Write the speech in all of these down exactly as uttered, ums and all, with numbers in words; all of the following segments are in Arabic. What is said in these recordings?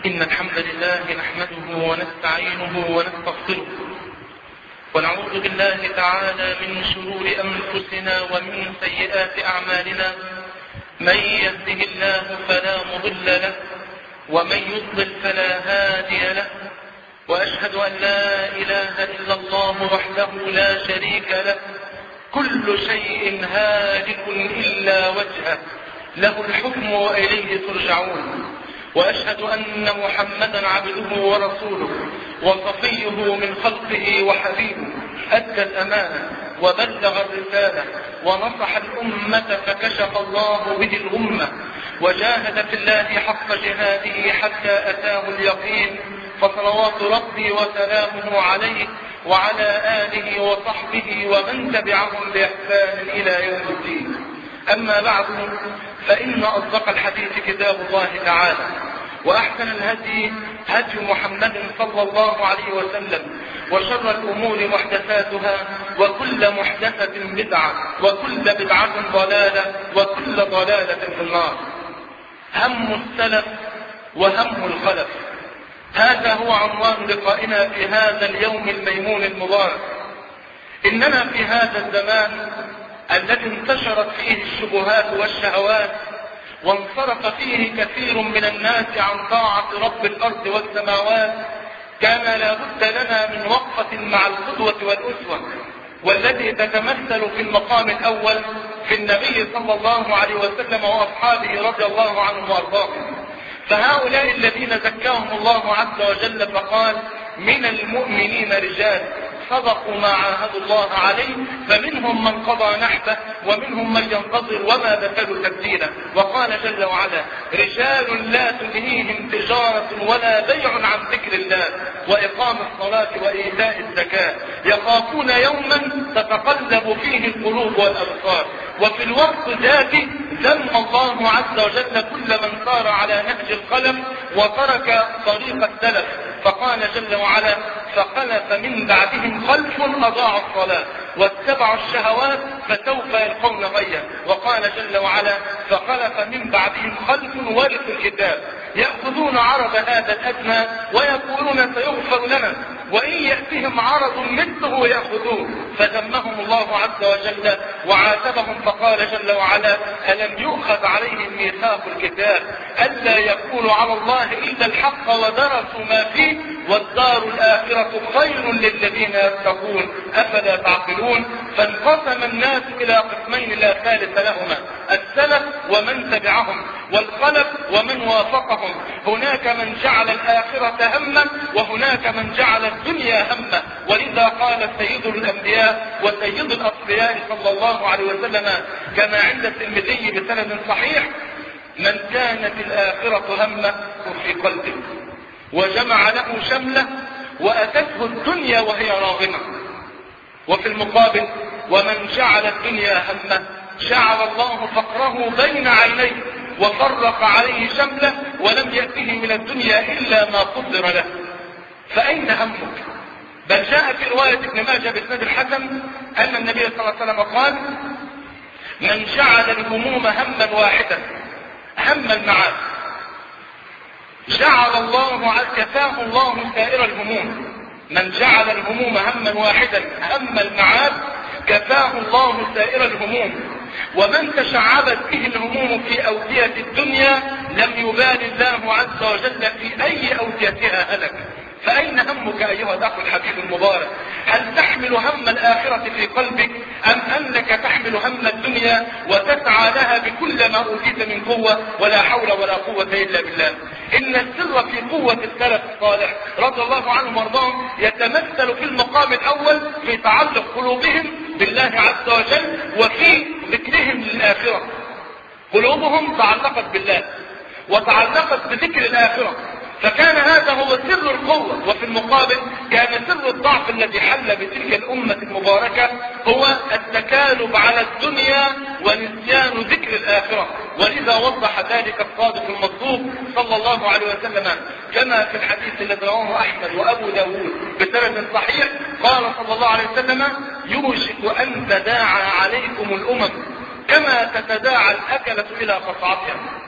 إن الحمد لله نحمده ونستعينه ونستغفره ونعوذ بالله تعالى من شرور أنفسنا ومن سيئات أعمالنا. من يهده الله فلا مضل له ومن يضلل فلا هادي له، وأشهد أن لا إله إلا الله وحده لا شريك له، كل شيء هالك إلا وجهه، له الحكم وإليه ترجعون. وأشهد أن محمدا عبده ورسوله وصفيه من خلقه وحبيبه، أدى الأمانة وبلغ الرسالة ونصح الأمة فكشف الله به الأمة، وجاهد في الله حق جهاده حتى أتاه اليقين، فصلوات ربي وسلامه عليه وعلى آله وصحبه ومن تبعهم بإحسان إلى يوم الدين. أما بعد، فإن أصدق الحديث كتاب الله تعالى، وأحسن الهدي هدي محمد صلى الله عليه وسلم، وشر الأمور محدثاتها، وكل محدثة بدعة، وكل بدعة ضلالة، وكل ضلالة في النار. هم السلف وهم الخلف، هذا هو عنوان لقائنا في هذا اليوم الميمون المبارك. إننا في هذا الزمان الذي انتشرت فيه الشبهات والشهوات، وانصرف فيه كثير من الناس عن طاعة رب الأرض والسماوات، كان لا بد لنا من وقفة مع القدوة والأسوة، والتي تتمثل في المقام الأول في النبي صلى الله عليه وسلم وأصحابه رضي الله عنهم وأرضاهم. فهؤلاء الذين زكاهم الله عز وجل فقال: من المؤمنين رجال صدقوا ما عاهدوا الله عليه، فمنهم من قضى نحبه ومنهم من ينتظر وما بدلوا تبديلا. وقال جل وعلا: رجال لا تلهيهم تجارة ولا بيع عن ذكر الله وإقام الصلاة وإيتاء الزكاة، يخافون يوما تتقلب فيه القلوب والأبصار. وفي الوقت ذاته ذم الله عز وجل كل من سار على نهج الخلف وترك طريق السلف، فقال جل وعلا: فخلف من بعدهم خلف أضاعوا الصلاة واتبعوا الشهوات فسوف يلقون غيا. وقال جل وعلا: فخلف من بعدهم خلف ورثوا الكتاب يأخذون عرض هذا الأدنى ويقولون سيغفر لنا، وإن يأتهم عرض مثله يأخذوه. فذمهم الله عز وجل وعاتبهم فقال جل وعلا: ألم يؤخذ عليهم ميثاق الكتاب ألا يقولوا على الله إلا الحق ودرسوا ما فيه والدار الآخرة خير للذين يتقون أفلا تعقلون. فانقسم الناس إلى قسمين لا ثالث لهما: السلف ومن تبعهم، والخلف ومن وافقهم. هناك من جعل الآخرة هما، وهناك من جعل الدنيا هما. ولذا قال سيد الأنبياء وسيد الأصفياء صلى الله عليه وسلم كما عند الترمذي بسند صحيح: من كانت الآخرة همه في قلبه وجمع له شمله وأتته الدنيا وهي راغمة. وفي المقابل: ومن جعل الدنيا همه جعل الله فقره بين عينيه وفرق عليه شمله ولم يأته من الدنيا إلا ما قدر له. فأين همك؟ بل جاء في رواية ابن ماجه بإسناد الحسن أن النبي صلى الله عليه وسلم قال: من جعل الهموم هما واحدا، هم المعاد، جعل الله كفاه الله سائر الهموم. من جعل الهموم هما واحدا، هم المعاد، كفاه الله سائر الهموم. ومن تشعبت به الهموم في أودية الدنيا لم يبال الله عز وجل في أي أوديتها هلك. فأين همك أيها الأخ الحبيب المبارك؟ هل تحمل هم الآخرة في قلبك، أم أنك تحمل هم الدنيا وتسعى لها بكل ما أوتيت من قوة؟ ولا حول ولا قوة إلا بالله. إن السر في قوة السلف الصالح رضي الله عنهم وارضاهم يتمثل في المقام الأول في تعلق قلوبهم بالله عز وجل وفي ذكرهم للآخرة. قلوبهم تعلقت بالله وتعلقت بذكر الآخرة، فكان هذا هو سر القوة. وفي المقابل كان سر الضعف الذي حل بتلك الأمة المباركة هو التكالب على الدنيا ونسيان ذكر الآخرة. ولذا وضح ذلك الصادق المصدوق صلى الله عليه وسلم كما في الحديث الذي رواه أحمد وأبو داود بسند صحيح، قال صلى الله عليه وسلم: يوشك أن تداعى عليكم الأمم كما تتداعى الأكلة إلى قصعتها.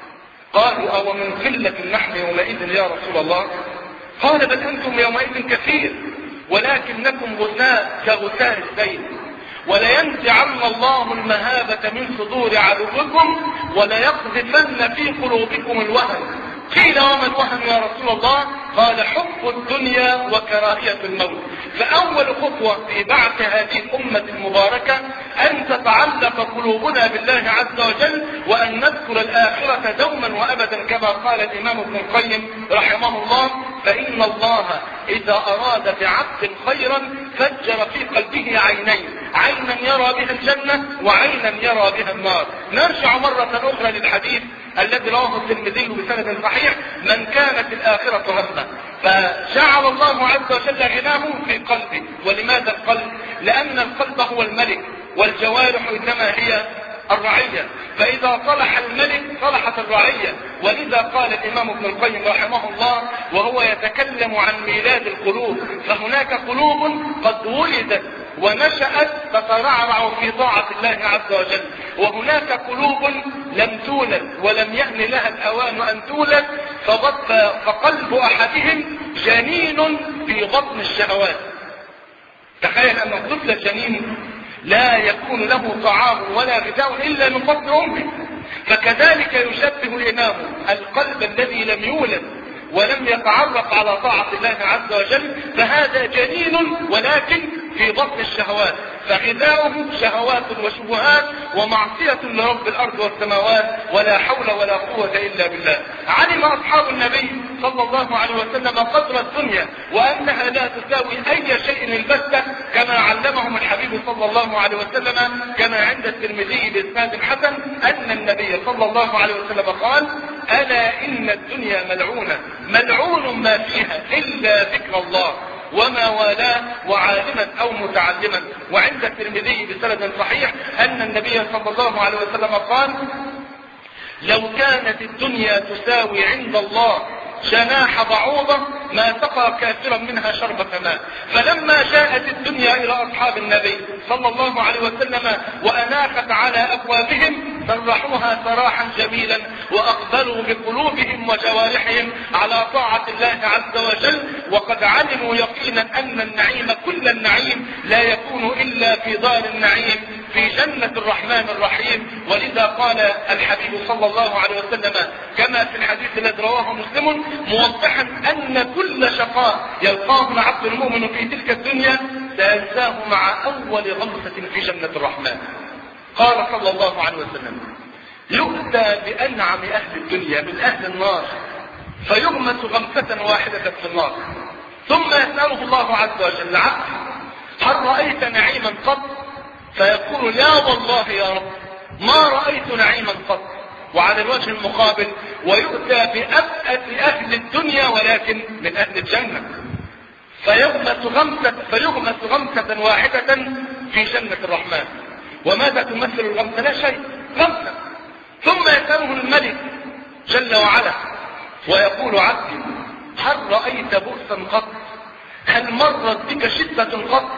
قالوا أو من قلة نحن يومئذ يا رسول الله؟ قال بل أنتم يومئذ كثير ولكنكم غثاء كغثاء السيل، ولينزعن الله المهابة من صدور عدوكم وليقذفن في قلوبكم الوهن. قيل وما الوهن يا رسول الله؟ قال حب الدنيا وكراهية الموت. فأول خطوة في بعث هذه الأمة المباركة أن تتعلق قلوبنا بالله عز وجل، وأن نذكر الآخرة دوما وأبدا، كما قال الإمام ابن القيم رحمه الله: فإن الله إذا أراد بعبد خيرا فجر في قلبه عينين، عينا يرى بها الجنة وعينا يرى بها النار. نرجع مرة أخرى للحديث الذي رواه الترمذي بسند صحيح: من كانت الآخرة همه فجعل الله عز وجل غناه في قلبه. ولماذا القلب؟ لأن القلب هو الملك، والجوارح إنما هي الرعية، فإذا صلح الملك صلحت الرعية. ولذا قال الإمام ابن القيم رحمه الله وهو يتكلم عن ميلاد القلوب: فهناك قلوب قد ولدت ونشأت تترعرع في طاعة الله عز وجل، وهناك قلوب لم تولد ولم يأن لها الأوان أن تولد، فقلب أحدهم جنين في بطن الشهوات. تخيل أن الطفل الجنين لا يكون له طعام ولا غذاء إلا من بطن أمه. فكذلك يشبه الإمام القلب الذي لم يولد ولم يتعرف على طاعة الله عز وجل، فهذا جنين ولكن في بطن الشهوات، فغذاؤه شهوات وشبهات ومعصية لرب الأرض والسماوات، ولا حول ولا قوة إلا بالله. علم أصحاب النبي صلى الله عليه وسلم قدر الدنيا وأنها لا تساوي أي شيء البتة، كما علمهم الحبيب صلى الله عليه وسلم كما عند الترمذي بإسناد حسن أن النبي صلى الله عليه وسلم قال: ألا إن الدنيا ملعونة ملعون ما فيها إلا ذكر الله وما والاه وعالما أو متعلما. وعند الترمذي بسند صحيح أن النبي صلى الله عليه وسلم قال: لو كانت الدنيا تساوي عند الله جناح بعوضة ما سقى كافرا منها شربة ماء. فلما جاءت الدنيا إلى أصحاب النبي صلى الله عليه وسلم وأناخت على أبوابهم سرحوها سراحا جميلا، وأقبلوا بقلوبهم وجوارحهم على طاعة الله عز وجل، وقد علموا يقينا أن النعيم كل النعيم لا يكون إلا في دار النعيم في جنة الرحمن الرحيم. ولذا قال الحبيب صلى الله عليه وسلم كما في الحديث الذي رواه مسلم موضحا أن كل شقاء يلقاه العبد المؤمن في تلك الدنيا سينساه مع أول غمسة في جنة الرحمن. قال صلى الله عليه وسلم: يؤتى بأنعم أهل الدنيا من أهل النار فيغمس غمسة واحدة في النار، ثم يسأله الله عز وجل: عبد هل رأيت نعيما قط؟ فيقول: لا والله يا رب ما رأيت نعيما قط. وعلى الوجه المقابل: ويؤتى بأبأس أهل الدنيا ولكن من أهل الجنة فيغمس غمسة, فيغمس غمسة واحدة في جنة الرحمن. وماذا تمثل الغمسة؟ لا شيء، غمسة. ثم يسأله الملك جل وعلا ويقول: عبدي هل رأيت بؤسا قط؟ هل مرت بك شدة قط؟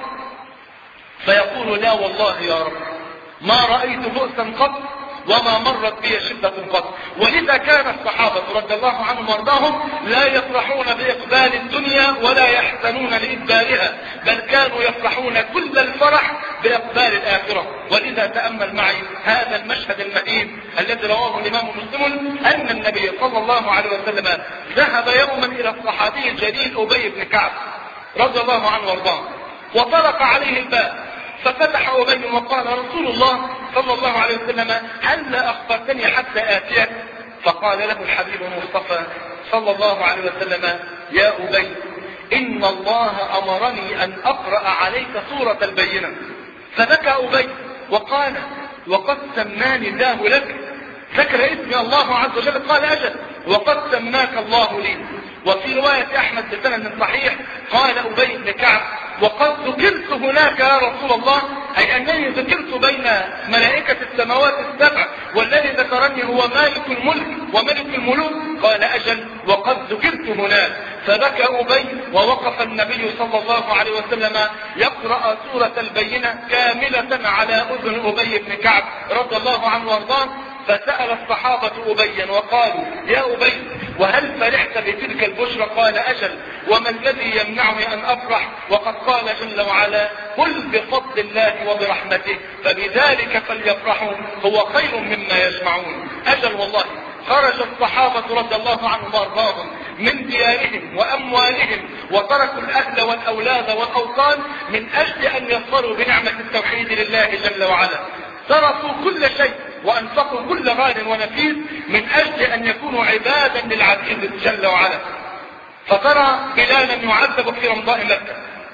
فيقول: لا والله يا رب ما رأيت بؤسا قط وما مرت بي شدة قط. ولذا كان الصحابة رضي الله عنهم وارضاهم لا يفرحون بإقبال الدنيا ولا يحزنون لإدبارها، بل كانوا يفرحون كل الفرح بإقبال الآخرة. ولذا تأمل معي هذا المشهد المهيب الذي رواه الإمام مسلم أن النبي صلى الله عليه وسلم ذهب يوما إلى الصحابي الجليل أبي بن كعب رضي الله عنه وارضاه، وطرق عليه الباب، ففتح أبي وقال: رسول الله صلى الله عليه وسلم هل لا أخبرتني حتى آتيك؟ فقال له الحبيب المصطفى صلى الله عليه وسلم: يا أبي إن الله أمرني أن أقرأ عليك سورة البينة. فبكى أبي وقال: وقد سماني الله لك، ذكر اسمي الله عز وجل. قال: أجل، وقد سماك الله لي. وفي رواية أحمد بسند صحيح قال أبي بن كعب: وقد ذكرت هناك يا رسول الله، أي أنني ذكرت بين ملائكة السماوات السبع، والذي ذكرني هو مالك الملك وملك الملوك. قال: أجل، وقد ذكرت هناك. فبكى أبي، ووقف النبي صلى الله عليه وسلم يقرأ سورة البينة كاملة على أذن أبي بن كعب رضي الله عنه وارضاه. فسأل الصحابة أبيا وقالوا يا أبي وهل فرحت بتلك البشرى؟ قال أجل، وما الذي يمنعني أن أفرح وقد قال جل وعلا قل بفضل الله وبرحمته فبذلك فليفرحوا هو خير مما يجمعون. أجل والله خرج الصحابة رضي الله عنهم وارضاهم من ديارهم وأموالهم وتركوا الأهل والأولاد والأوطان من أجل أن يظفروا بنعمة التوحيد لله جل وعلا. تركوا كل شيء وأنفقوا كل غال ونفيس من أجل أن يكونوا عبادا للعزيز جل وعلا. فترى بلالا يعذب في رمضاء مكة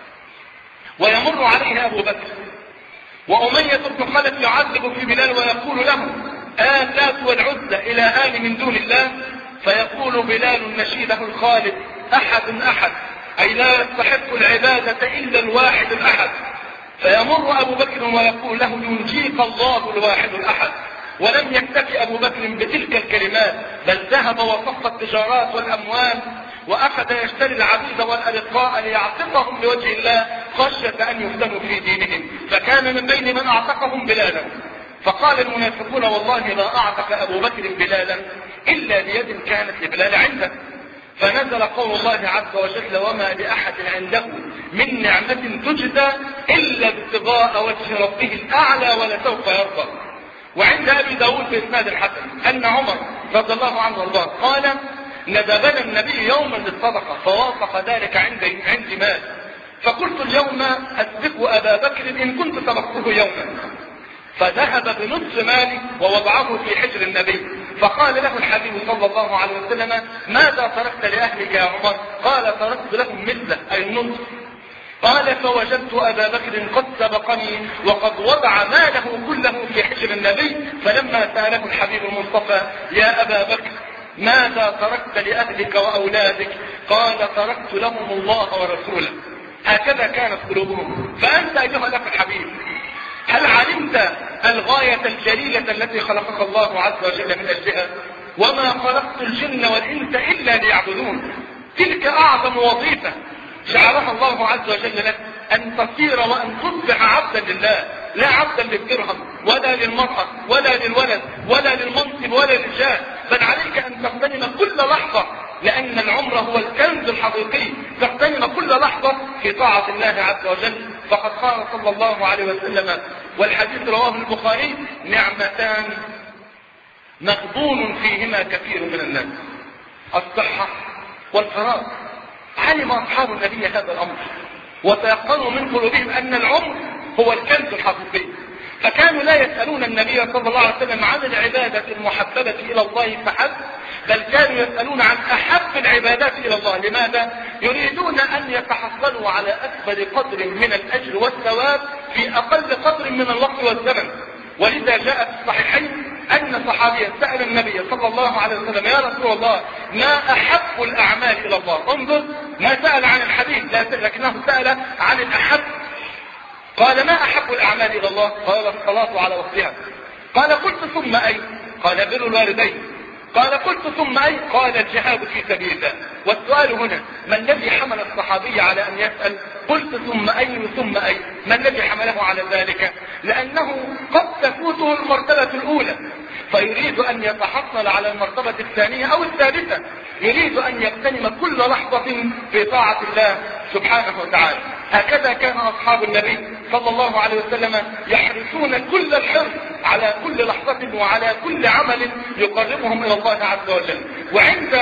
ويمر عليه أبو بكر، وأمية بن خلف يعذب في بلال ويقول له آلات والعزة إلهان من دون الله، فيقول بلال نشيده الخالد أحد أحد، أي لا يستحق العبادة إلا الواحد الأحد. فيمر أبو بكر ويقول له ينجيك الله الواحد الأحد. ولم يكتفي أبو بكر بتلك الكلمات، بل ذهب وصف التجارات والأموال وأخذ يشتري العبيد والأرقاء ليعتقهم لوجه الله خشية أن يفتنوا في دينهم، فكان من بين من أعتقهم بلالا. فقال المنافقون والله لا أعتق أبو بكر بلالا إلا بيد كانت لبلال عنده. فنزل قول الله عز وجل وما لأحد عنده من نعمة تجزى إلا ابتغاء وجه ربه الأعلى ولسوف يرضى. وعند أبي داود في إسناد الحسن أن عمر رضي الله عنه وارضاه قال ندبنا النبي يوما للصدقة فوافق ذلك عندي عندي مال، فقلت اليوم أسبق أبا بكر إن كنت سبقته يوما، فذهب بنصف مالي ووضعه في حجر النبي. فقال له الحبيب صلى الله عليه وسلم ماذا تركت لأهلك يا عمر؟ قال تركت لهم مثله أي النصف. قال فوجدت أبا بكر قد سبقني وقد وضع ماله كله في حجر النبي. فلما سأله الحبيب المصطفى يا أبا بكر ماذا تركت لأهلك وأولادك؟ قال تركت لهم الله ورسوله. هكذا كانت قلوبهم. فأنت أيها الأخ الحبيب هل علمت الغاية الجليلة التي خلقك الله عز وجل من أجلها؟ وما خلقت الجن والإنس إلا ليعبدون. تلك أعظم وظيفة جعلها الله عز وجل لك، أن تصير وأن تصبح عبدا لله، لا عبدا للدرهم ولا للمرأة ولا للولد ولا للمنصب ولا للجاه، بل عليك أن تغتنم كل لحظة، لأن العمر هو الكنز الحقيقي، تغتنم كل لحظة في طاعة الله عز وجل. فقد قال صلى الله عليه وسلم والحديث رواه البخاري نعمتان مغبون فيهما كثير من الناس الصحة والفراغ. علم أصحاب النبي هذا الأمر وتيقنوا من قلوبهم أن العمر هو الكنز الحقيقي، فكانوا لا يسألون النبي صلى الله عليه وسلم عن العبادة المحببة إلى الله فحسب، بل كانوا يسألون عن أحب العبادات إلى الله. لماذا؟ يريدون أن يتحصلوا على أكبر قدر من الأجر والثواب في أقل قدر من الوقت والزمن. ولذا جاء في الصحيحين أن صحابيا سأل النبي صلى الله عليه وسلم يا رسول الله ما أحب الأعمال إلى الله؟ انظر، ما سأل عن الحديث لكنه سأل عن الأحب. قال ما أحب الأعمال إلى الله؟ قال الصلاة على وقتها. قال قلت ثم أي؟ قال بر الوالدين. قال قلت ثم أي؟ قال الجهاد في سبيل الله. والسؤال هنا ما الذي حمل الصحابي على أن يسأل قلت ثم أي ثم أي؟ ما الذي حمله على ذلك؟ لأنه قد تفوته المرتبة الأولى فيريد أن يتحصل على المرتبة الثانية أو الثالثة، يريد أن يغتنم كل لحظة في طاعة الله سبحانه وتعالى. هكذا كان أصحاب النبي صلى الله عليه وسلم يحرصون كل الحرص على كل لحظة وعلى كل عمل يقربهم إلى الله عز وجل. وعند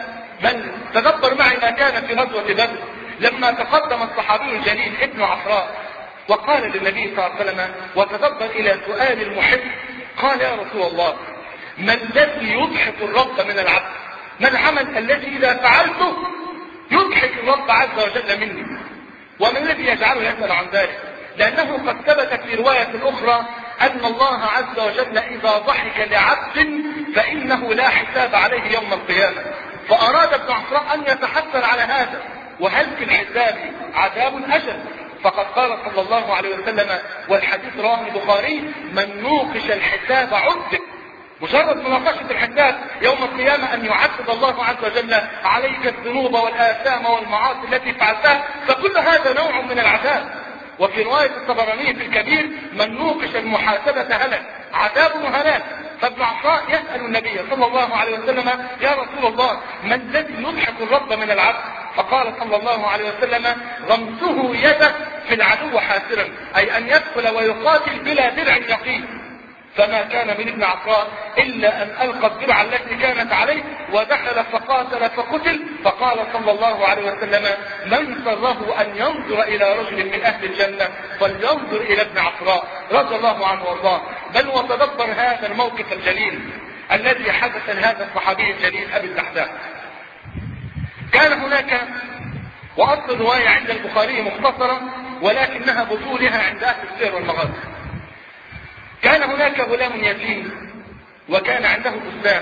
من تدبر معي ما كان في غزوة بدر لما تقدم الصحابي الجليل ابن عفراء وقال للنبي صلى الله عليه وسلم وتدبر إلى سؤال المحب قال يا رسول الله ما الذي يضحك الرب من العبد؟ ما العمل الذي إذا فعلته يضحك الرب عز وجل مني؟ ومن الذي يجعله يسأل عن ذلك؟ لأنه قد ثبت في رواية أخرى أن الله عز وجل إذا ضحك لعبد فإنه لا حساب عليه يوم القيامة. فأراد ابن عفراء أن يتحسن على هذا، وهل في الحساب عذاب أجل؟ فقد قال صلى الله عليه وسلم والحديث رواه البخاري من نوقش الحساب عذب. مجرد مناقشة الحساب يوم القيامة أن يعذب الله عز وجل عليك الذنوب والآثام والمعاصي التي فعلتها، فكل هذا نوع من العذاب. وفي رواية الطبراني في الكبير من نوقش المحاسبة هلك، عذاب وهلاك. فابن عفراء يسأل النبي صلى الله عليه وسلم: يا رسول الله، ما الذي يضحك الرب من العبد؟ فقال صلى الله عليه وسلم: غمسه يده في العدو حاسرا، أي أن يدخل ويقاتل بلا درع يقين. فما كان من ابن عفراء إلا أن ألقى الدرع التي كانت عليه ودخل فقاتل فقتل. فقال صلى الله عليه وسلم: من سره أن ينظر إلى رجل من أهل الجنة فلينظر إلى ابن عفراء رضي الله عنه وارضاه. بل وتدبر هذا الموقف الجليل الذي حدث لهذا الصحابي الجليل أبي الدحداح. كان هناك، وأصل الرواية عند البخاري مختصرة ولكنها بطولها عند أهل السير والمغازي. كان هناك غلام يتيم وكان عنده بستان،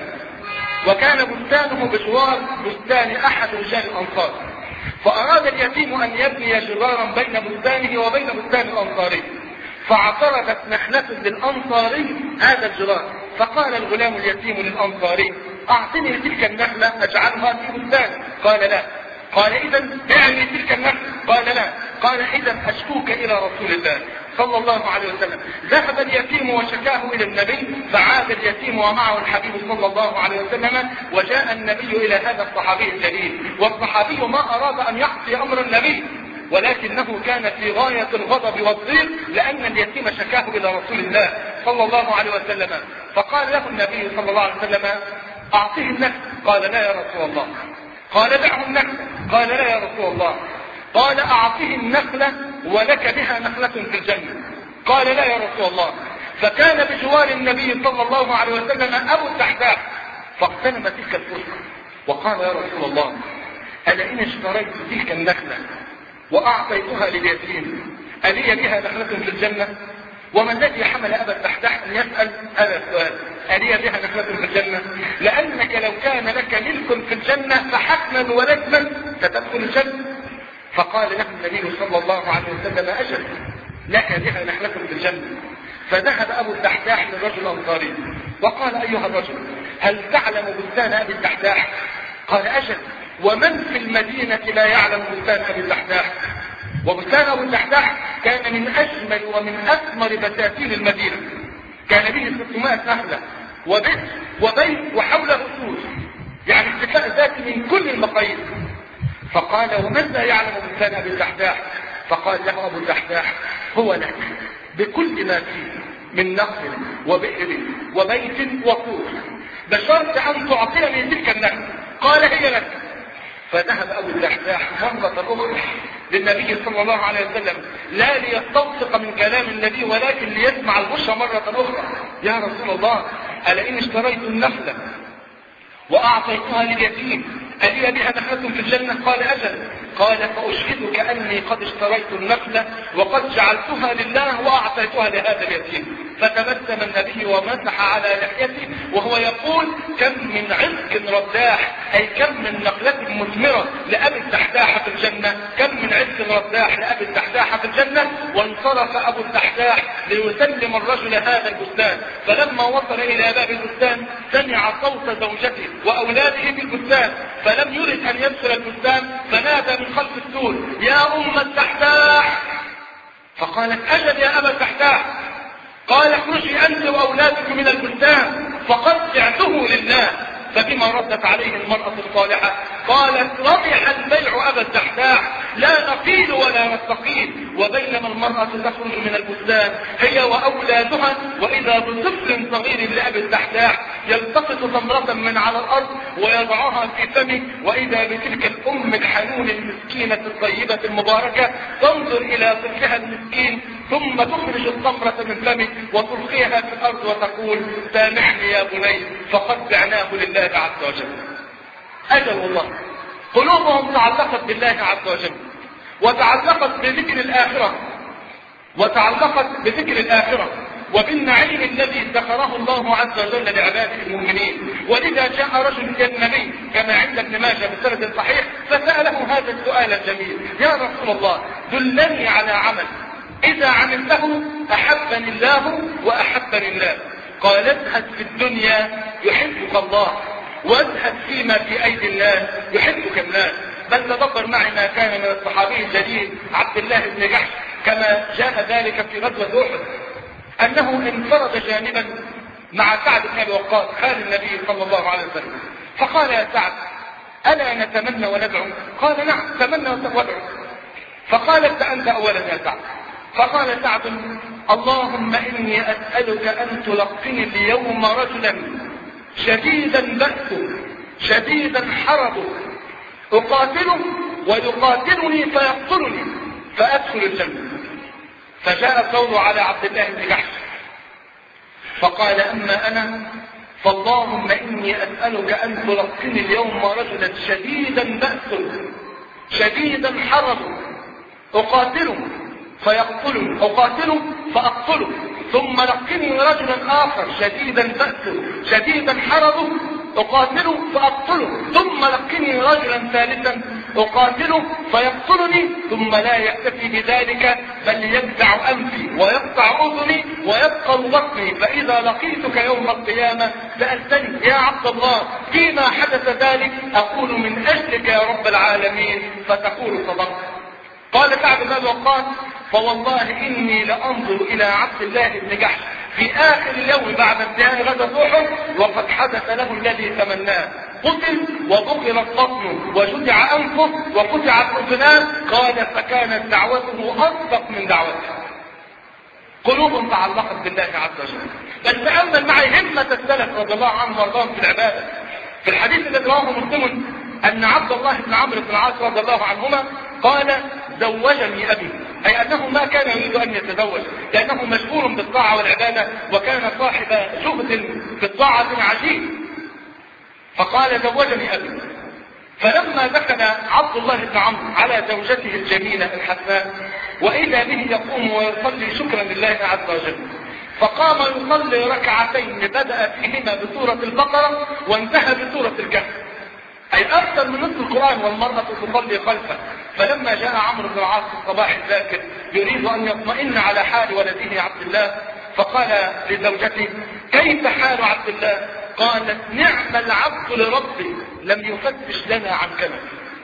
وكان بستانه بجوار بستان أحد رجال الأنصار، فأراد اليتيم أن يبني جدارا بين بستانه وبين بستان الأنصاري، فاعترضت نخلة للأنصاري هذا الجدار، فقال الغلام اليتيم للأنصاري: أعطني تلك النخلة أجعلها في بستان. قال لا. قال: إذا اعني تلك النخلة. قال لا. قال: إذا أشكوك إلى رسول الله صلى الله عليه وسلم. ذهب اليتيم وشكاه إلى النبي، فعاد اليتيم ومعه الحبيب صلى الله عليه وسلم، وجاء النبي إلى هذا الصحابي الجليل. والصحابي ما أراد أن يعصي أمر النبي، ولكنه كان في غاية الغضب والضيق لأن اليتيم شكاه إلى رسول الله صلى الله عليه وسلم. فقال له النبي صلى الله عليه وسلم: أعطيه النخل. قال: لا يا رسول الله. قال: دعه النخل. قال: لا يا رسول الله. قال: أعطيه النخلة ولك بها نخلة في الجنة. قال: لا يا رسول الله. فكان بجوار النبي صلى الله عليه وسلم أبو الدحداح، فاغتنم تلك الفرصة وقال: يا رسول الله، ألا إن اشتريت تلك النخلة وأعطيتها لليتيم ألي بها نخلة في الجنة؟ وما الذي حمل أبا الدحداح أن يسأل هذا السؤال: ألي بها نخلة في الجنة؟ لأنك لو كان لك ملك في الجنة فحتما ولازما ستدخل الجنة. فقال له النبي صلى الله عليه وسلم: أجل، لك بها نخلة في الجنة. فذهب أبو الدحداح للرجل الأنصاري وقال: أيها الرجل، هل تعلم بستان أبي الدحداح؟ قال: أجل، ومن في المدينة لا يعلم بستان أبي الدحداح؟ وبستان أبو الدحداح كان من أجمل ومن أثمر بساتين المدينة، كان به ستمائة نخلة وبئر وبيت وحوله سور، يعني استفاء ذاتي من كل المقاييس. فقال: ومن لا يعلم بستان أبي الدحداح؟ فقال له أبو الدحداح: هو لك بكل ما فيه من نخل وبئر وبيت وسور، بشرط أن تعطيني تلك النخل. قال: هي لك. فذهب أبو الدحداح مرة أخرى للنبي صلى الله عليه وسلم، لا ليستوثق من كلام النبي ولكن ليسمع البشرى مرة أخرى: يا رسول الله، ألا إن اشتريت النخلة وأعطيتها لليتيم ألي بها نخلة في الجنة؟ قال: أجل. قال: فأشهدك أني قد اشتريت النخلة وقد جعلتها لله وأعطيتها لهذا اليتيم. فتبسم النبي ومسح على لحيته وهو يقول: كم من عزق رداح، أي كم من نخلة مثمرة لأبي الدحداح في الجنة، كم من عزق رداح لأبي الدحداح في الجنة. وانصرف أبو الدحداح ليسلم الرجل هذا البستان، فلما وصل إلى باب البستان سمع صوت زوجته وأولاده في البستان، فلم يرد أن يدخل البستان، فنادى من خلف السور: يا أم الدحداح. فقالت: أجل يا أبا الدحداح. قال: اخرجي أنت وأولادك من البستان فقد بعته لله. فبما ردت عليه المرأة الصالحة؟ قالت: ربح البيع أبا الدحداح، لا نقيل ولا نستقيل. وبينما المرأة تخرج من البستان هي وأولادها، وإذا بطفل صغير لأبي الدحداح يلتقط تمرة من على الأرض ويضعها في فمه، وإذا بتلك الأم الحنون المسكينة الطيبة المباركة تنظر إلى طفلها المسكين ثم تخرج التمرة من فمه وتلقيها في الأرض وتقول: سامحني يا بني فقد بعناه لله عز وجل. أجل والله، قلوبهم تعلقت بالله عز وجل، وتعلقت بذكر الآخرة، وتعلقت بذكر الآخرة وبالنعيم الذي ذكره الله عز وجل لعباده المؤمنين. ولذا جاء رجل إلى النبي كما عند ابن ماجه بسند صحيح فسأله هذا السؤال الجميل: يا رسول الله، دلني على عمل إذا عملته أحبني الله وأحبني الله. قال: ازهد في الدنيا يحبك الله، وازهد فيما في أيدي الناس يحبك الناس. بل تدبر معي ما كان من الصحابي الجليل عبد الله بن جحش كما جاء ذلك في غزوة أحد، أنه انفرد جانبا مع سعد بن ابي وقاص خال النبي صلى الله عليه وسلم، فقال يا سعد الا نتمنى وندعو؟ قال نعم تمنى وادعو. فقال ابدا انت اولا يا سعد. فقال سعد اللهم اني اسالك ان تلقني اليوم رجلا شديدا بأسه شديدا حربه اقاتله ويقاتلني فيقتلني فادخل الجنه. فجاء القول على عبد الله بن جحش فقال اما انا فاللهم اني اسالك ان تلقني اليوم رجلا شديدا بأسه شديدا حربه اقاتله فيقتله اقاتله فاقتله ثم لقني رجلا اخر شديدا بأسه شديدا حربه اقاتله فاقتله ثم لقني رجلا ثالثا اقاتله فيقتلني ثم لا يكتفي بذلك بل يجزع انفي ويقطع اذني ويبقى بطني، فاذا لقيتك يوم القيامه سالتني يا عبد الله فيما حدث ذلك اقول من اجلك يا رب العالمين فتقول صدقت. قال سعد بن ابي وقاص فوالله اني لانظر الى عبد الله بن جحش في اخر اليوم بعد انتهاء غزوه احد وقد حدث له الذي تمناه، قتل وبقرت بطنه وجدع انفه وقطعت اذناه. قال فكانت دعوته اصدق من دعوته. قلوب تعلقت بالله عز وجل. بل تامل معي همه السلف رضي الله عنهم وارضاهم في العباده. في الحديث الذي رواه مسلم ان عبد الله بن عمرو بن العاص رضي الله عنهما قال زوجني ابي، اي انه ما كان يريد ان يتزوج لانه مشغول بالطاعه والعباده وكان صاحب جهد في الطاعه عجيب. فقال زوجني ابي. فلما دخل عبد الله بن عمرو على زوجته الجميله الحسناء واذا به يقوم ويصلي شكرا لله عز وجل، فقام يصلي ركعتين بدأ فيهما بسورة البقرة وانتهى بسورة الكهف، أي أكثر من نصف القرآن والمرأة تصلي خلفه. فلما جاء عمرو بن العاص في الصباح الذاكر يريد أن يطمئن على حال ولده عبد الله فقال لزوجته كيف حال عبد الله؟ قالت نعم العبد لربي لم يفتش لنا عن كلام.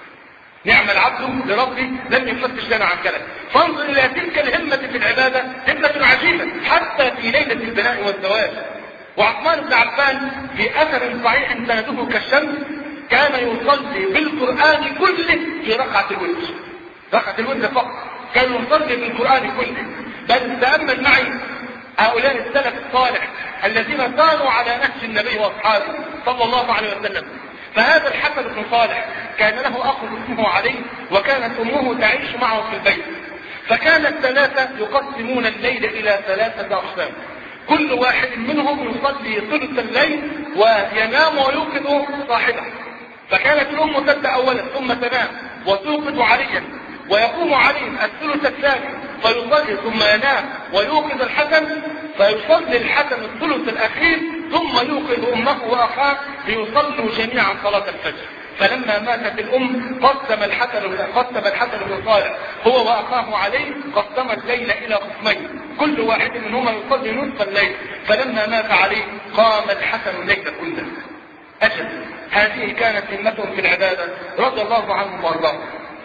نعم العبد لربي لم يفتش لنا عن كلام. فانظر الى تلك الهمة في العبادة، همة عجيبة حتى في ليلة البناء والزواج. وعثمان بن عفان في اثر صحيح سنده كالشمس كان يصلي بالقرآن كله في ركعة الوتر، ركعة الوتر فقط كان يصلي بالقرآن كله. بل تأمل معي هؤلاء السلف الصالح الذين كانوا على نهج النبي واصحابه صلى الله عليه وسلم. فهذا الحسن بن صالح كان له اخ اسمه علي وكانت امه تعيش معه في البيت، فكان الثلاثه يقسمون الليل الى ثلاثه اقسام، كل واحد منهم يصلي ثلث الليل وينام ويوقظ صاحبه. فكانت الام تبدا اولا ثم تنام وتوقظ عليا ويقوم علي الثلث الثاني فيصلي ثم ينام ويوقظ الحسن فيصلي الحسن الثلث الاخير ثم يوقظ امه واخاه ليصلوا جميعا صلاه الفجر. فلما ماتت الام قسم الحسن قسم الحسن بن صالح هو واخاه علي قسم الليل الى قسمين، كل واحد منهما يصلي نصف الليل. فلما مات علي قام الحسن الليل كله. اجل هذه كانت همتهم في العباده رضي الله عنهم وارضاهم.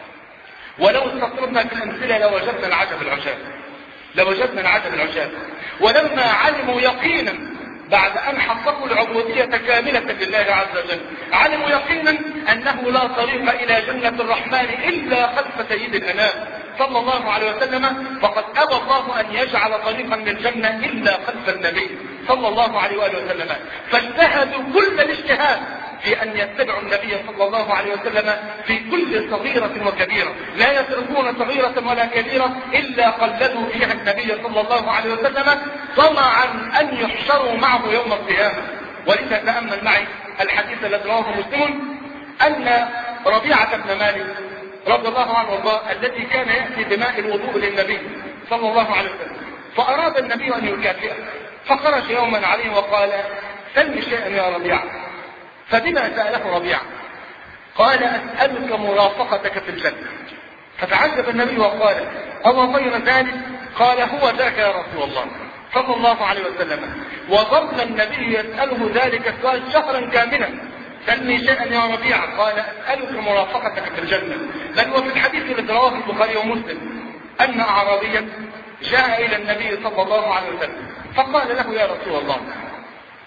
ولو استطردنا في الامثله لوجدنا العجب العجاب، لوجدنا العجب العجاب. ولما علموا يقينا بعد ان حققوا العبوديه كامله لله عز وجل، علموا يقينا انه لا طريق الى جنه الرحمن الا خلف سيد الانام صلى الله عليه وسلم، فقد ابى الله ان يجعل طريقا للجنه الا خلف النبي صلى الله عليه واله وسلم. فاجتهدوا كل الاجتهاد في ان يتبعوا النبي صلى الله عليه وسلم في كل صغيرة وكبيرة، لا يتركون صغيرة ولا كبيرة الا قلدوا فيها النبي صلى الله عليه وسلم طمعا ان يحشروا معه يوم القيامة. ولذا تأمل معي الحديث الذي رواه مسلم ان ربيعة بن مالك رضي الله عنه وارضاه الذي كان يأتي بماء الوضوء للنبي صلى الله عليه وسلم، فاراد النبي ان يكافئه فخرج يوما عليه وقال سلني شيئا يا ربيعة. فبما سأله ربيعة؟ قال أسألك مرافقتك في الجنة. فتعجب النبي وقال أو غير ذلك؟ قال هو ذاك يا رسول الله صلى الله عليه وسلم. وظل النبي يسأله ذلك السؤال شهرا كاملا سلني شيئا يا ربيعة. قال أسألك مرافقتك في الجنة. بل وفي الحديث الذي رواه البخاري ومسلم أن أعرابيا جاء إلى النبي صلى الله عليه وسلم فقال له يا رسول الله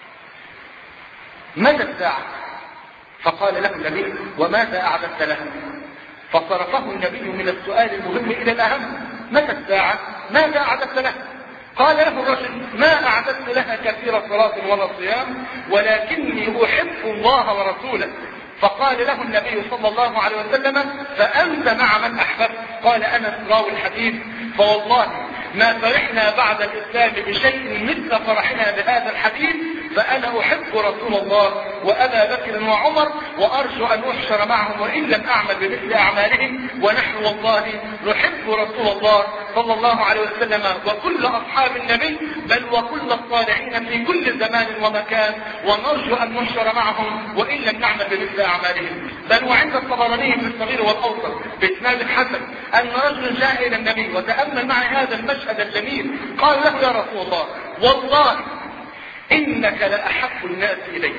متى الساعة؟ فقال له النبي: وماذا أعددت لها؟ فصرفه النبي من السؤال المهم إلى الأهم: متى الساعة؟ ماذا أعددت لها؟ قال له الرجل: ما أعددت لها كثير صلاة ولا صيام، ولكني أحب الله ورسوله. فقال له النبي صلى الله عليه وسلم: فأنت مع من أحببت. قال أنس راوي الحديث: فوالله ما فرحنا بعد الإسلام بشيء مثل فرحنا بهذا الحديث، فأنا أحب رسول الله وأبا بكر وعمر، وأرجو أن أحشر معهم وإن لم أعمل بمثل أعمالهم، ونحن والله نحب رسول الله صلى الله عليه وسلم وكل أصحاب النبي، بل وكل الصالحين في كل زمان ومكان، ونرجو أن نحشر معهم وإن لم نعمل بمثل أعمالهم. بل وعند الطبراني في الصغير والأوسط بإسناد الحسن أن رجل جاء إلى النبي وتأمل معي هذا المشهد الجميل، قال له: يا رسول الله، والله إنك لأحب الناس إلي،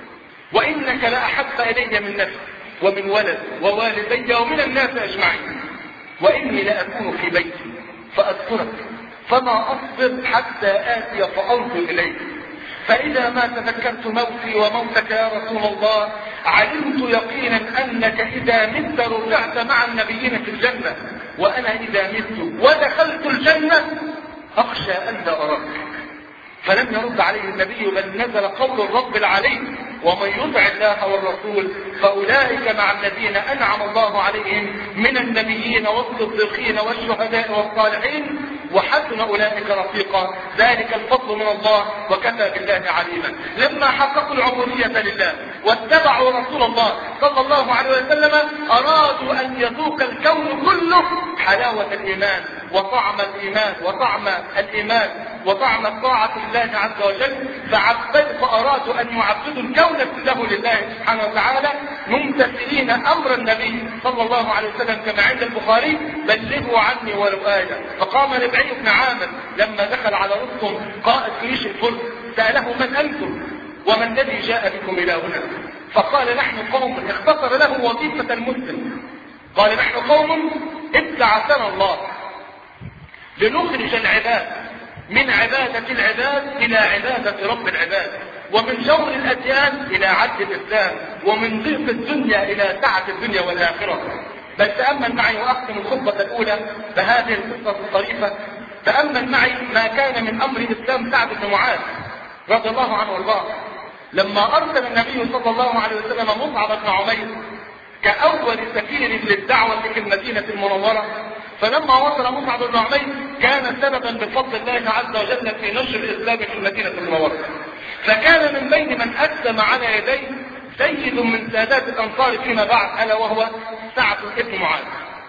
وإنك لأحب إلي من نفسي ومن ولد ووالدي ومن الناس أجمعين، وإني لأكون في بيتي فأذكرك فما أصبر حتى آتي فأنظر إليك، فإذا ما تذكرت موتي وموتك يا رسول الله علمت يقينا أنك إذا مت رجعت مع النبيين في الجنة، وأنا إذا مت ودخلت الجنة أخشى أن لا أراك. فلم يرد عليه النبي، بل نزل قول الرب العلي: ومن يطع الله والرسول فأولئك مع الذين أنعم الله عليهم من النبيين والصديقين والشهداء والصالحين، وحسن أولئك رفيقا، ذلك الفضل من الله وكفى بالله عليما. لما حققوا العبودية لله واتبعوا رسول الله صلى الله عليه وسلم أرادوا أن يذوق الكون كله حلاوة الإيمان وطعم الإيمان وطعم الإيمان وطعم الطاعة لله عز وجل، فأرادوا أن يعبدوا الكون كله لله سبحانه وتعالى، ممتثلين أمر النبي صلى الله عليه وسلم كما عند البخاري: بلغوا عني ولو آية. فقام ربعي بن عامر لما دخل على رستم قائد جيش الفرس سأله: من أنتم وما الذي جاء بكم إلى هنا؟ فقال: نحن قوم. اختصر له وظيفة المسلم، قال: نحن قوم ابتعثنا الله لنخرج العباد من عبادة العباد إلى عبادة رب العباد، ومن جور الأديان إلى عدل الإسلام، ومن ضيق الدنيا إلى سعة الدنيا والآخرة. بل تأمل معي، وأختم الخطبة الأولى بهذه القصة الطريفة، تأمل معي ما كان من أمر إسلام سعد بن معاذ رضي الله عنه وارضاه، لما أرسل النبي صلى الله عليه وسلم مصعب بن عمير كأول سفير للدعوة في المدينة المنورة. فلما وصل مصعب بن عمير كان سببا بفضل الله عز وجل في نشر الإسلام في المدينة المنورة، فكان من بين من أسلم على يديه سيد من سادات الأنصار فيما بعد، ألا وهو سعد بن معاذ.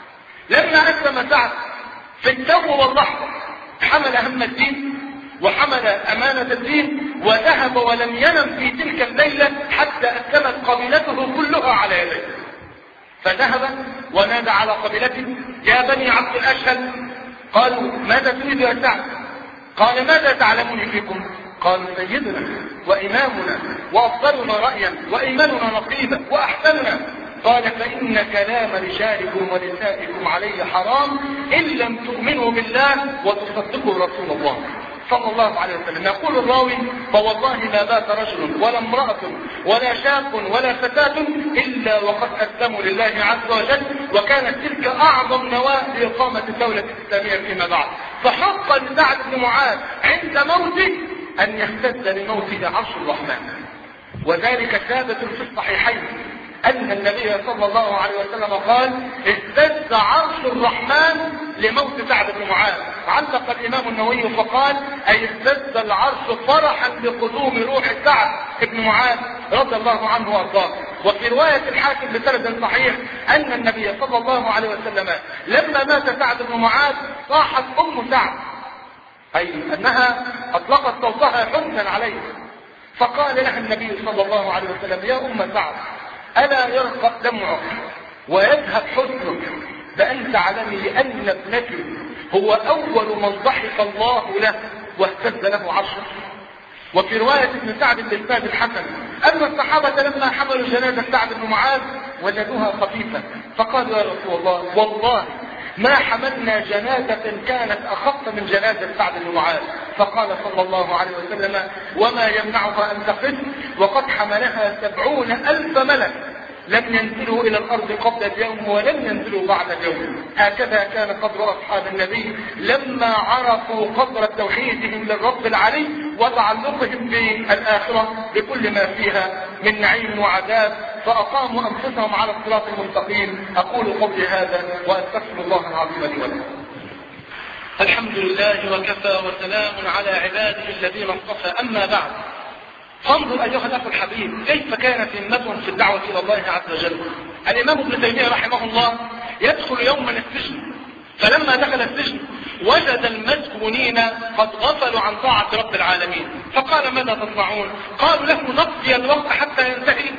لما أسلم سعد في التو واللحظة حمل هم الدين وحمل أمانة الدين، وذهب ولم ينم في تلك الليلة حتى أسلمت قبيلته كلها على يديه. فذهب ونادى على قبيلته: يا بني عبد الأشهل. قالوا: ماذا تريد يا سعد؟ قال: ماذا تعلمون فيكم؟ قالوا: سيدنا وإمامنا وأفضلنا رأيا وإيماننا نقيبا وأحسننا. قال: فإن كلام رجالكم ونسائكم علي حرام إن لم تؤمنوا بالله وتصدقوا رسول الله صلى الله عليه وسلم. يقول الراوي: فوالله ما بات رجل ولا امرأة ولا شاب ولا فتاة إلا وقد أسلموا لله عز وجل، وكانت تلك أعظم نواة لإقامة الدولة الإسلامية فيما بعد. فحق لسعد بن معاذ عند موته أن يهتز لموته عرش الرحمن، وذلك ثابت في الصحيحين أن النبي صلى الله عليه وسلم قال: اهتز عرش الرحمن لموت سعد بن معاذ. علق الإمام النووي فقال: أي اهتز العرش فرحا بقدوم روح سعد بن معاذ رضي الله عنه وارضاه. وفي رواية الحاكم بسند صحيح أن النبي صلى الله عليه وسلم لما مات سعد بن معاذ صاحت أم سعد، أي أنها أطلقت صوتها حزنا عليه، فقال لها النبي صلى الله عليه وسلم: يا أم سعد، ألا يرقى دمعك ويذهب حزنك بأن تعلمي أن ابنك هو أول من ضحك الله له واهتز له عرشه. وفي رواية ابن سعد بالإسناد الحسن أن الصحابة لما حملوا جنازة سعد بن معاذ وجدوها خفيفة، فقالوا: يا رسول الله، والله ما حملنا جنازة كانت أخف من جنازة سعد بن معاذ. فقال صلى الله عليه وسلم: وما يمنعها أن تخف؟ وقد حملها سبعون ألف ملك لم ينزلوا إلى الأرض قبل اليوم ولم ينزلوا بعد اليوم. هكذا كان قدر أصحاب النبي لما عرفوا قدر توحيدهم للرب العلي وتعلقهم بالآخرة بكل ما فيها من نعيم وعذاب، فأقاموا أنفسهم على الصراط المستقيم. أقول قولي هذا وأستغفر الله العظيم لي ولكم. الحمد لله وكفى وسلام على عباده الذين اصطفى، أما بعد، فانظر أيها الأخ الحبيب كيف كانت همتهم في الدعوة إلى الله عز وجل. الإمام ابن تيمية رحمه الله يدخل يوما السجن، فلما دخل السجن وجد المسجونين قد غفلوا عن طاعة رب العالمين، فقال ماذا تصنعون؟ قالوا له نقضي الوقت حتى ينتهي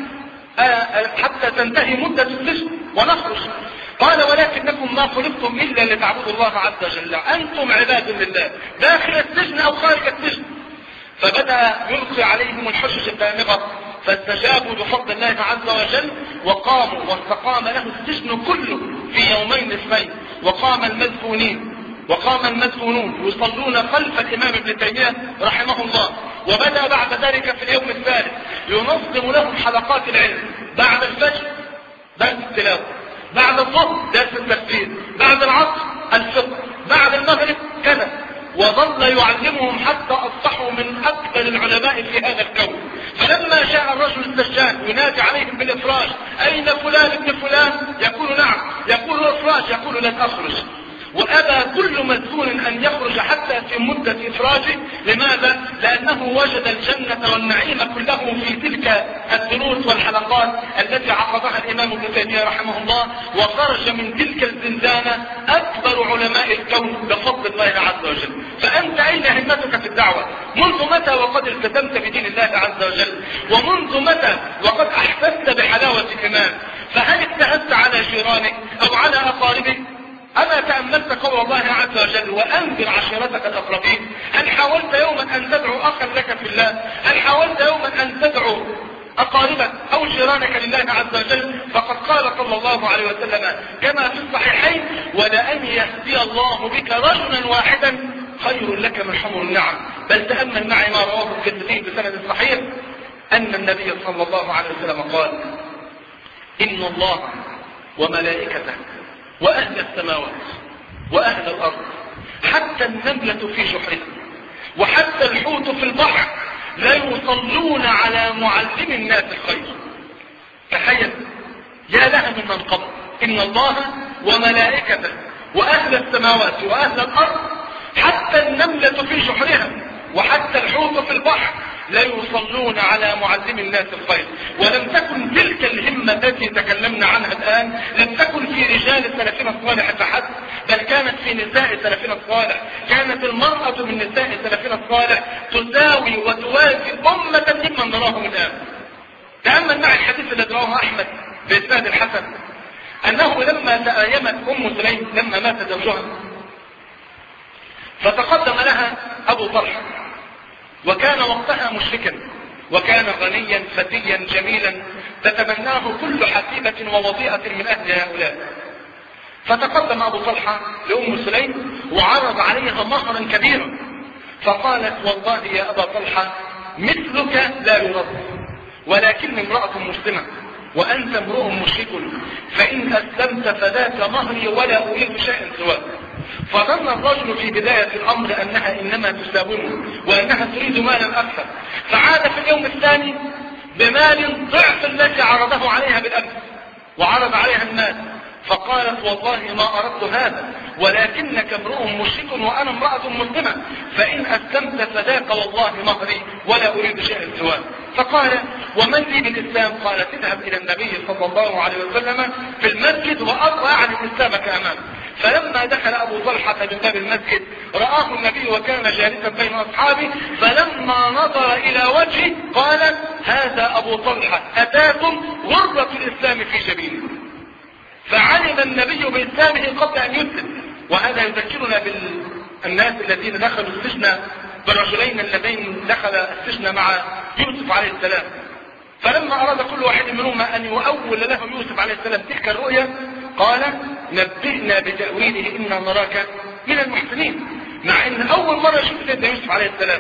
حتى تنتهي مدة السجن ونخرج. قال ولكنكم ما خلقتم إلا لتعبدوا الله عز وجل، أنتم عباد لله داخل السجن أو خارج السجن. فبدأ يلقي عليهم الحجج الدامغة، فاستجابوا بفضل الله عز وجل وقاموا، واستقام له السجن كله في يومين اثنين. وقام المدفونين وقام المدفونون يصلون خلف الإمام ابن تيمية رحمه الله. وبدأ بعد ذلك في اليوم الثالث ينظم لهم حلقات العلم، بعد الفجر درس التلاوة، بعد الظهر درس التفسير، بعد العصر الفقه، بعد المغرب كذا، وظل يعلمهم حتى أصبحوا من أكبر العلماء في هذا الكون. فلما جاء الرجل السجان ينادي عليهم بالإفراج، أين فلان ابن فلان؟ يقول نعم، يقول الإفراج، يقول لن أخرج. وأبى كل مسجون أن يخرج حتى في مدة إفراجه. لماذا؟ لأنه وجد الجنة والنعيم كله في تلك الدروس والحلقات التي عقدها الإمام ابن تيمية رحمه الله، وخرج من تلك الزنزانة أكبر علماء الكون بفضل الله عز وجل. فأنت أين همتك في الدعوة؟ منذ متى وقد التزمت بدين الله عز وجل؟ ومنذ متى وقد أحسست بحلاوة الإيمان؟ فهل اجتهدت على جيرانك أو على أقاربك؟ أما تأملت قول الله عز وجل وأنذر عشيرتك الأقربين؟ هل حاولت يوما أن تدعو أخا لك في الله؟ هل حاولت يوما أن تدعو أقاربك أو جيرانك لله عز وجل؟ فقد قال صلى الله عليه وسلم كما في الصحيحين ولأن يهدي الله بك رجلا واحدا خير لك من حمر النعم. بل تأمل معي ما رواه الترمذي بسند صحيح أن النبي صلى الله عليه وسلم قال إن الله وملائكته وأهل السماوات وأهل الأرض حتى النملة في جحرها وحتى الحوت في البحر لا يصلون على معلم الناس الخير. تخيل يا لها من منقبة، إن الله وملائكته وأهل السماوات وأهل الأرض حتى النملة في جحرها وحتى الحوت في البحر لا يصلون على معلم الناس الخير. ولم تكن تلك الهمة التي تكلمنا عنها الآن لم تكن في رجال سلفنا الصالح فحسب، بل كانت في نساء سلفنا الصالح. كانت المرأة من نساء سلفنا الصالح تساوي وتوازي أمة ممن نراهم الآن. تأمل معي الحديث الذي رواه أحمد بإسناد الحسن أنه لما تآيمت أم سليم لما مات زوجها فتقدم لها أبو طلحة، وكان وقتها مشركا وكان غنيا فتيا جميلا تتمناه كل حسيبة ووضيئة من أهل هؤلاء. فتقدم أبو طلحة لأم سليم وعرض عليها مهرا كبيرا، فقالت والله يا أبا طلحة مثلك لا يرد، ولكن امرأة مسلمة وأنت امرؤ مشرك، فإن أسلمت فذاك مهري ولا أريد شيئا سواك. فظن الرجل في بداية الأمر أنها إنما تساومه وأنها تريد مالا أكثر، فعاد في اليوم الثاني بمال ضعف الذي عرضه عليها بالأمس وعرض عليها المال، فقالت والله ما أردت هذا، ولكنك امرؤ مشرك وأنا امرأة مسلمة، فإن أسلمت فذاك والله مهري ولا أريد شيئا سواه. فقال ومن لي بالإسلام؟ قالت اذهب إلى النبي صلى الله عليه وسلم في المسجد وأرى عن إسلامك أمامه. فلما دخل أبو طلحة من باب المسجد رآه النبي وكان جالسا بين أصحابه، فلما نظر إلى وجهه قال هذا أبو طلحة أتاكم غرة الإسلام في جبينه. فعلم النبي بإسلامه قبل أن يسلم. وهذا يذكرنا بالناس الذين دخلوا السجن بالرجلين اللذين دخل السجن مع يوسف عليه السلام، فلما أراد كل واحد منهما أن يؤول له يوسف عليه السلام تلك الرؤيا قال نبئنا بتأويله إنا نراك من المحسنين، مع أن أول مرة يشوف سيدنا يوسف عليه السلام